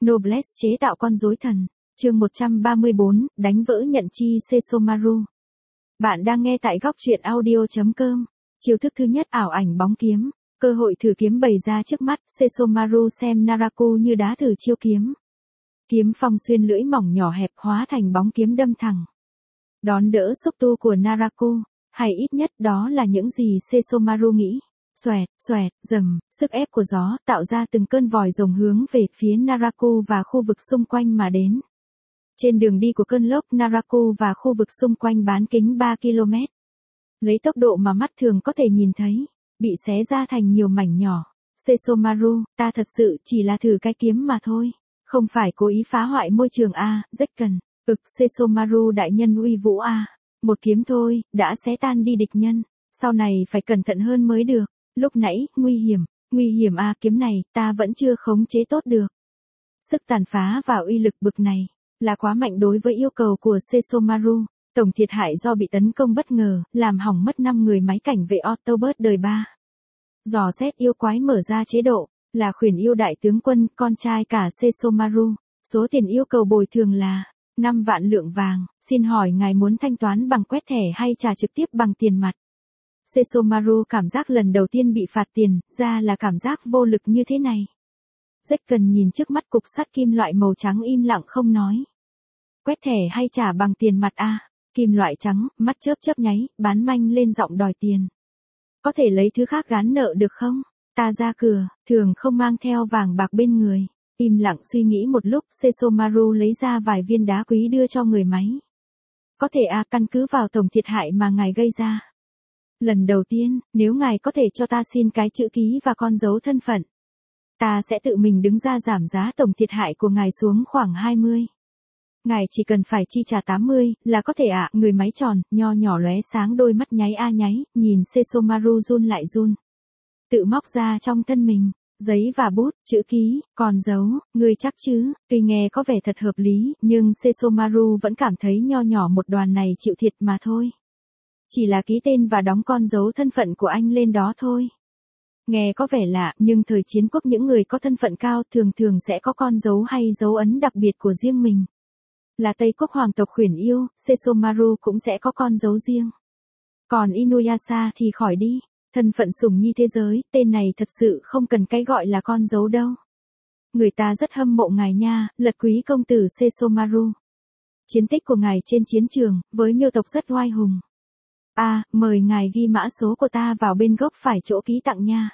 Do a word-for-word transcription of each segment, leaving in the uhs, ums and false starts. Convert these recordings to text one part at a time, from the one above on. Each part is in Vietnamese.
Noblesse chế tạo con rối thần. Chương một trăm ba mươi bốn, đánh vỡ nhận chi Sesshomaru. Bạn đang nghe tại góc truyện audio chấm com. Chiêu thức thứ nhất, ảo ảnh bóng kiếm. Cơ hội thử kiếm bày ra trước mắt, Sesshomaru xem Naraku như đá thử chiêu kiếm. Kiếm phong xuyên lưỡi mỏng nhỏ hẹp hóa thành bóng kiếm đâm thẳng. Đón đỡ xúc tu của Naraku, hay ít nhất đó là những gì Sesshomaru nghĩ. Xoẹt, xoẹt, rầm, sức ép của gió tạo ra từng cơn vòi rồng hướng về phía Naraku và khu vực xung quanh mà đến. Trên đường đi của cơn lốc, Naraku và khu vực xung quanh bán kính ba ki lô mét. Lấy tốc độ mà mắt thường có thể nhìn thấy, bị xé ra thành nhiều mảnh nhỏ. Sesshomaru, ta thật sự chỉ là thử cái kiếm mà thôi, không phải cố ý phá hoại môi trường a, Zekken. Ực, Sesshomaru đại nhân uy vũ a, một kiếm thôi, đã xé tan đi địch nhân, sau này phải cẩn thận hơn mới được. Lúc nãy, nguy hiểm, nguy hiểm a, kiếm này, ta vẫn chưa khống chế tốt được. Sức tàn phá và uy lực bực này, là quá mạnh đối với yêu cầu của Sesshomaru. Tổng thiệt hại do bị tấn công bất ngờ, làm hỏng mất năm người máy cảnh vệ Autobot đời ba. Dò xét yêu quái mở ra chế độ, là khuyển yêu đại tướng quân, con trai cả Sesshomaru. Số tiền yêu cầu bồi thường là năm vạn lượng vàng, xin hỏi ngài muốn thanh toán bằng quét thẻ hay trả trực tiếp bằng tiền mặt? Sesshomaru cảm giác lần đầu tiên bị phạt tiền, ra là cảm giác vô lực như thế này. Zekken nhìn trước mắt cục sắt kim loại màu trắng im lặng không nói. Quét thẻ hay trả bằng tiền mặt a? Kim loại trắng, mắt chớp chớp nháy, bán manh lên giọng đòi tiền. Có thể lấy thứ khác gán nợ được không? Ta ra cửa, thường không mang theo vàng bạc bên người. Im lặng suy nghĩ một lúc, Sesshomaru lấy ra vài viên đá quý đưa cho người máy. Có thể a, căn cứ vào tổng thiệt hại mà ngài gây ra. Lần đầu tiên, nếu ngài có thể cho ta xin cái chữ ký và con dấu thân phận, ta sẽ tự mình đứng ra giảm giá tổng thiệt hại của ngài xuống khoảng hai mươi. Ngài chỉ cần phải chi trả tám mươi, là có thể ạ. À, người máy tròn, nho nhỏ lóe sáng đôi mắt nháy a nháy, nhìn Sesshomaru run lại run. Tự móc ra trong thân mình, giấy và bút, chữ ký, còn dấu, người chắc chứ? Tuy nghe có vẻ thật hợp lý, nhưng Sesshomaru vẫn cảm thấy nho nhỏ một đoàn này chịu thiệt mà thôi. Chỉ là ký tên và đóng con dấu thân phận của anh lên đó thôi. Nghe có vẻ lạ, nhưng thời chiến quốc những người có thân phận cao thường thường sẽ có con dấu hay dấu ấn đặc biệt của riêng mình. Là Tây quốc hoàng tộc khuyển yêu, Sesshomaru cũng sẽ có con dấu riêng. Còn Inuyasha thì khỏi đi, thân phận sủng nhi thế giới, tên này thật sự không cần cái gọi là con dấu đâu. Người ta rất hâm mộ ngài nha, lật quý công tử Sesshomaru. Chiến tích của ngài trên chiến trường, với miêu tộc rất oai hùng. A, à, mời ngài ghi mã số của ta vào bên góc phải chỗ ký tặng nha.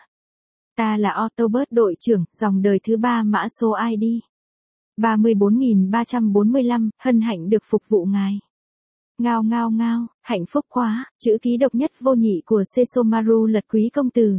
Ta là Autobot đội trưởng, dòng đời thứ ba, mã số i đê ba mươi bốn nghìn ba trăm bốn mươi lăm, hân hạnh được phục vụ ngài. Ngao ngao ngao, hạnh phúc quá, chữ ký độc nhất vô nhị của Sesshomaru lật quý công tử.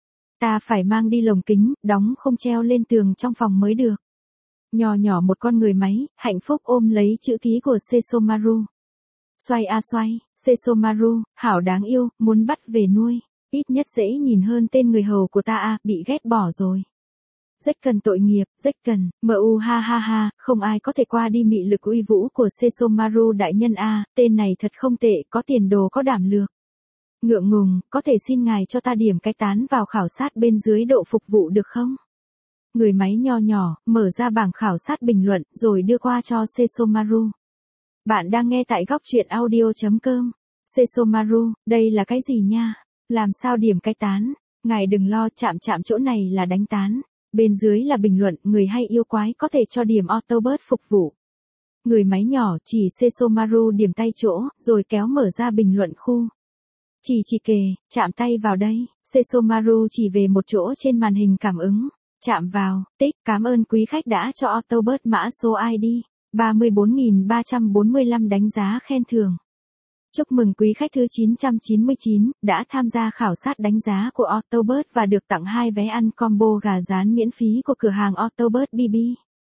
Ta phải mang đi lồng kính, đóng không treo lên tường trong phòng mới được. Nhỏ nhỏ một con người máy, hạnh phúc ôm lấy chữ ký của Sesshomaru. Xoay a xoay, Sesshomaru, hảo đáng yêu, muốn bắt về nuôi. Ít nhất dễ nhìn hơn tên người hầu của ta a, bị ghét bỏ rồi. Zekken tội nghiệp, Zekken, mu ha ha ha, không ai có thể qua đi mị lực uy vũ của Sesshomaru đại nhân a, tên này thật không tệ, có tiền đồ có đảm lược. Ngượng ngùng, có thể xin ngài cho ta điểm cái tán vào khảo sát bên dưới độ phục vụ được không? Người máy nho nhỏ, mở ra bảng khảo sát bình luận, rồi đưa qua cho Sesshomaru. Bạn đang nghe tại góc truyện audio chấm com. Sesshomaru, đây là cái gì nha? Làm sao điểm cái tán? Ngài đừng lo, chạm chạm chỗ này là đánh tán. Bên dưới là bình luận, người hay yêu quái có thể cho điểm Autobot phục vụ. Người máy nhỏ chỉ Sesshomaru điểm tay chỗ, rồi kéo mở ra bình luận khu. Chỉ chỉ kề, chạm tay vào đây. Sesshomaru chỉ về một chỗ trên màn hình cảm ứng. Chạm vào, tích, cảm ơn quý khách đã cho Autobot mã số i đê ba mươi bốn nghìn ba trăm bốn mươi lăm đánh giá khen thưởng. Chúc mừng quý khách thứ chín trăm chín mươi chín, đã tham gia khảo sát đánh giá của Autobot và được tặng hai vé ăn combo gà rán miễn phí của cửa hàng Autobot bê bê.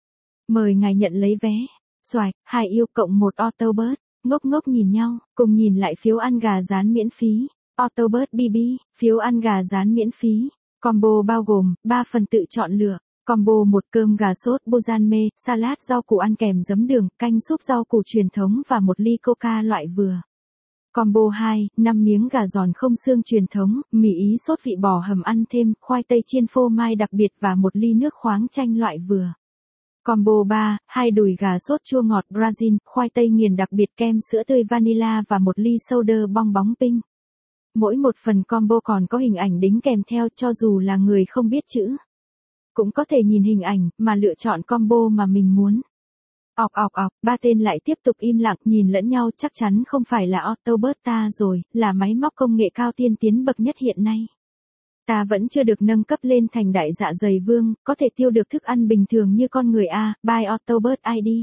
Mời ngài nhận lấy vé. Xoạch, hai yêu cộng một Autobot, ngốc ngốc nhìn nhau, cùng nhìn lại phiếu ăn gà rán miễn phí. Autobot bê bê, phiếu ăn gà rán miễn phí. Combo bao gồm ba phần tự chọn lựa. Combo một cơm gà sốt Bojanme, salad rau củ ăn kèm giấm đường, canh súp rau củ truyền thống và một ly coca loại vừa. Combo hai, năm miếng gà giòn không xương truyền thống, mì ý sốt vị bò hầm ăn thêm, khoai tây chiên phô mai đặc biệt và một ly nước khoáng chanh loại vừa. Combo ba, hai đùi gà sốt chua ngọt Brazil, khoai tây nghiền đặc biệt kem sữa tươi vanilla và một ly soda bong bóng pink. Mỗi một phần combo còn có hình ảnh đính kèm theo cho dù là người không biết chữ. Cũng có thể nhìn hình ảnh mà lựa chọn combo mà mình muốn. Ọc ọc ọc, ba tên lại tiếp tục im lặng nhìn lẫn nhau, chắc chắn không phải là Autobot ta rồi, là máy móc công nghệ cao tiên tiến bậc nhất hiện nay. Ta vẫn chưa được nâng cấp lên thành đại dạ dày vương, có thể tiêu được thức ăn bình thường như con người a, by Autobot i đê.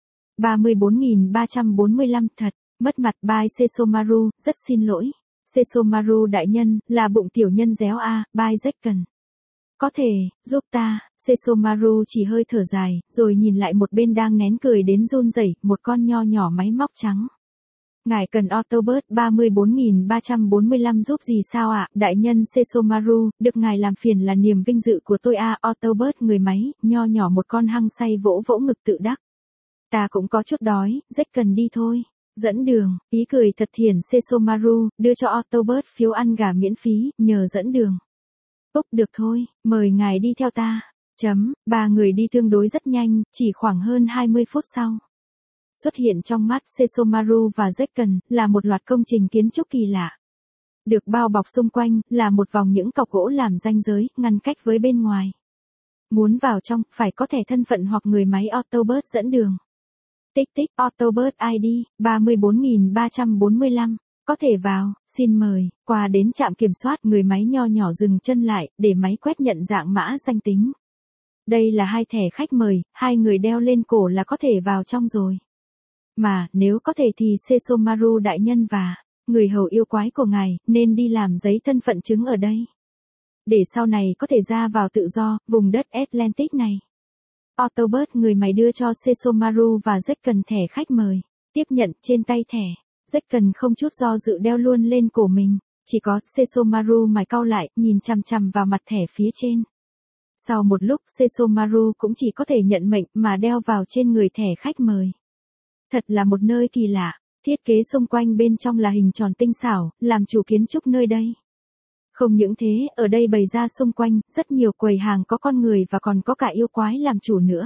ba mươi bốn nghìn ba trăm bốn mươi lăm thật, mất mặt by Sesomaru, rất xin lỗi. Sesomaru đại nhân, là bụng tiểu nhân réo a, by Zekken. Có thể, giúp ta, Sesomaru chỉ hơi thở dài, rồi nhìn lại một bên đang nén cười đến run rẩy, một con nho nhỏ máy móc trắng. Ngài cần Autobot ba mươi bốn nghìn ba trăm bốn mươi lăm giúp gì sao ạ? Đại nhân Sesomaru, được ngài làm phiền là niềm vinh dự của tôi a. Autobot người máy, nho nhỏ một con hăng say vỗ vỗ ngực tự đắc. Ta cũng có chút đói, Zekken đi thôi. Dẫn đường, ý cười thật thiền Sesomaru, đưa cho Autobot phiếu ăn gà miễn phí, nhờ dẫn đường. Úc được thôi, mời ngài đi theo ta. Chấm, ba người đi tương đối rất nhanh, chỉ khoảng hơn hai mươi phút sau. Xuất hiện trong mắt Sesomaru và Zekken là một loạt công trình kiến trúc kỳ lạ. Được bao bọc xung quanh là một vòng những cọc gỗ làm ranh giới, ngăn cách với bên ngoài. Muốn vào trong, phải có thẻ thân phận hoặc người máy Autobot dẫn đường. Tích tích, Autobot i đê, ba mươi bốn nghìn ba trăm bốn mươi lăm. Có thể vào, xin mời. Qua đến trạm kiểm soát, người máy nho nhỏ dừng chân lại, để máy quét nhận dạng mã danh tính. Đây là hai thẻ khách mời, hai người đeo lên cổ là có thể vào trong rồi. Mà, nếu có thể thì Sesomaru đại nhân và người hầu yêu quái của ngài, nên đi làm giấy thân phận chứng ở đây. Để sau này có thể ra vào tự do, vùng đất Atlantic này. Autobot người máy đưa cho Sesomaru và Zekken thẻ khách mời. Tiếp nhận trên tay thẻ. Zekken không chút do dự đeo luôn lên cổ mình. Chỉ có Sesomaru mày cau lại, nhìn chằm chằm vào mặt thẻ phía trên. Sau một lúc Sesomaru cũng chỉ có thể nhận mệnh mà đeo vào trên người thẻ khách mời. Thật là một nơi kỳ lạ, thiết kế xung quanh bên trong là hình tròn tinh xảo, làm chủ kiến trúc nơi đây. Không những thế, ở đây bày ra xung quanh, rất nhiều quầy hàng có con người và còn có cả yêu quái làm chủ nữa.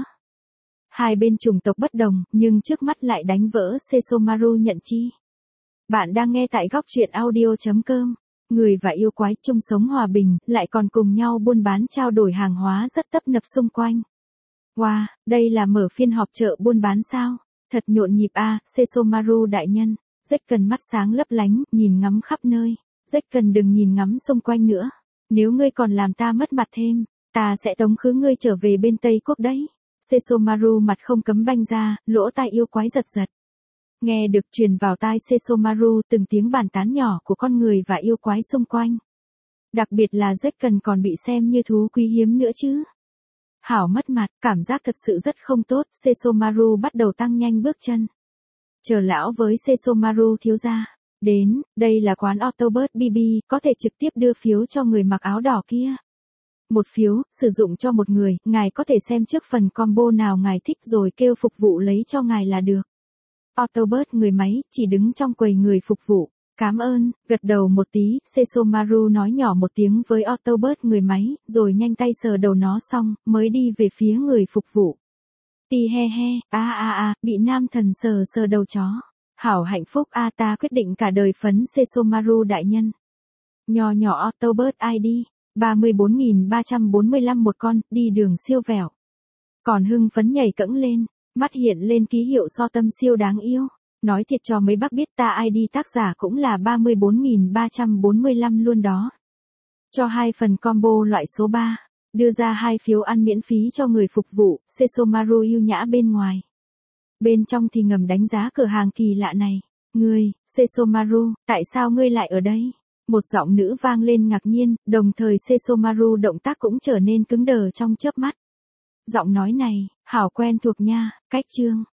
Hai bên chủng tộc bất đồng, nhưng trước mắt lại đánh vỡ Sesomaru nhận chi. Bạn đang nghe tại góc truyện audio chấm com. Người và yêu quái chung sống hòa bình, lại còn cùng nhau buôn bán trao đổi hàng hóa rất tấp nập xung quanh. Wow, đây là mở phiên họp chợ buôn bán sao? Thật nhộn nhịp a, à, Sesomaru đại nhân. Zekken mắt sáng lấp lánh, nhìn ngắm khắp nơi. Zekken đừng nhìn ngắm xung quanh nữa. Nếu ngươi còn làm ta mất mặt thêm, ta sẽ tống khứ ngươi trở về bên Tây Quốc đấy. Sesomaru mặt không cấm banh ra, lỗ tai yêu quái giật giật. Nghe được truyền vào tai Sesomaru từng tiếng bàn tán nhỏ của con người và yêu quái xung quanh. Đặc biệt là Zekken còn bị xem như thú quý hiếm nữa chứ. Hảo mất mặt, cảm giác thật sự rất không tốt, Sesomaru bắt đầu tăng nhanh bước chân. Chờ lão với Sesomaru thiếu gia. Đến, đây là quán Autobot bê bê, có thể trực tiếp đưa phiếu cho người mặc áo đỏ kia. Một phiếu, sử dụng cho một người, ngài có thể xem trước phần combo nào ngài thích rồi kêu phục vụ lấy cho ngài là được. Autobot người máy, chỉ đứng trong quầy người phục vụ. Cảm ơn, gật đầu một tí, Sesomaru nói nhỏ một tiếng với Autobot người máy, rồi nhanh tay sờ đầu nó xong, mới đi về phía người phục vụ. Tì he he, a a a, bị nam thần sờ sờ đầu chó. Hảo hạnh phúc a, ta quyết định cả đời phấn Sesomaru đại nhân. Nhỏ nhỏ Autobot i đê, ba mươi bốn nghìn ba trăm bốn mươi lăm một con, đi đường siêu vẹo. Còn hưng phấn nhảy cẫng lên, mắt hiện lên ký hiệu so tâm siêu đáng yêu. Nói thiệt cho mấy bác biết ta i đê tác giả cũng là ba mươi bốn nghìn ba trăm bốn mươi lăm luôn đó. Cho hai phần combo loại số ba, đưa ra hai phiếu ăn miễn phí cho người phục vụ, Sesomaru yêu nhã bên ngoài. Bên trong thì ngầm đánh giá cửa hàng kỳ lạ này. Ngươi, Sesomaru, tại sao ngươi lại ở đây? Một giọng nữ vang lên ngạc nhiên, đồng thời Sesomaru động tác cũng trở nên cứng đờ trong chớp mắt. Giọng nói này, hảo quen thuộc nha, cách chương.